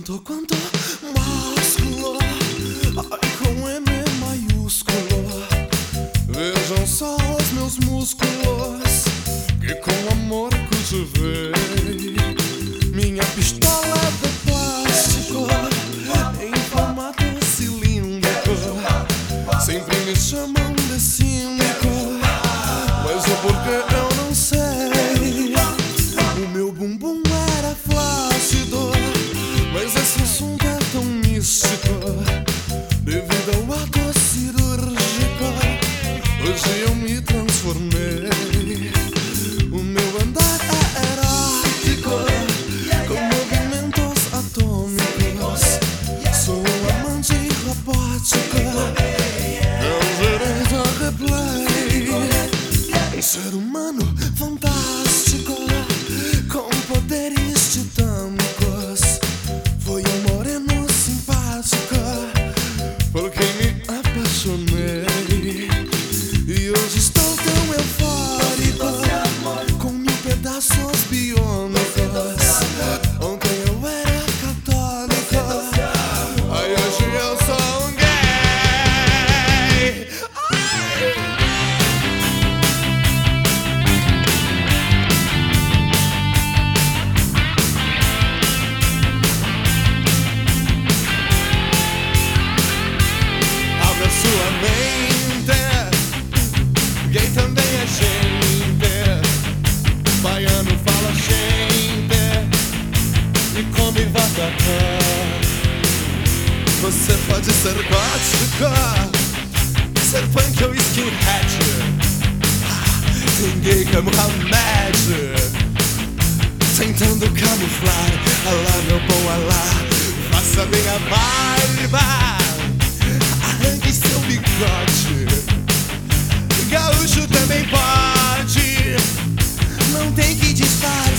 tanto quanto másculo, ai, com M maiúsculo. Vejam só os meus músculos, que com amor cultivei. Minha pistola de plástico, em formato cilíndrico. Sempre me chamam de cínico, mas o porquê eu não sei. O meu bumbum era flácido, mas esse assunto é tão místico. Devido ao ato cirúrgico, hoje eu me transformei. O meu andar é erótico, com movimentos atômicos. Sou um amante robótico, é um direito a replay. Um ser humano fantástico, com poderes titânicos. Foi um moreno simpático, por quem me apaixonei. E hoje estou tão eufórico, com 1000 pedaços biônicos. Ontem eu era católico, aí hoje eu sou um gay. Abra sua mente, gay também é gente. Baiano fala gente e come vatapá. Você pode ser gótico, ser punk ou skinhead. Tem gay como Hamed, tentando camuflar. Alá, meu bom alá, faça bem a barba, arranque seu bigode. Gaúcho também pode, não tem que disfarçar.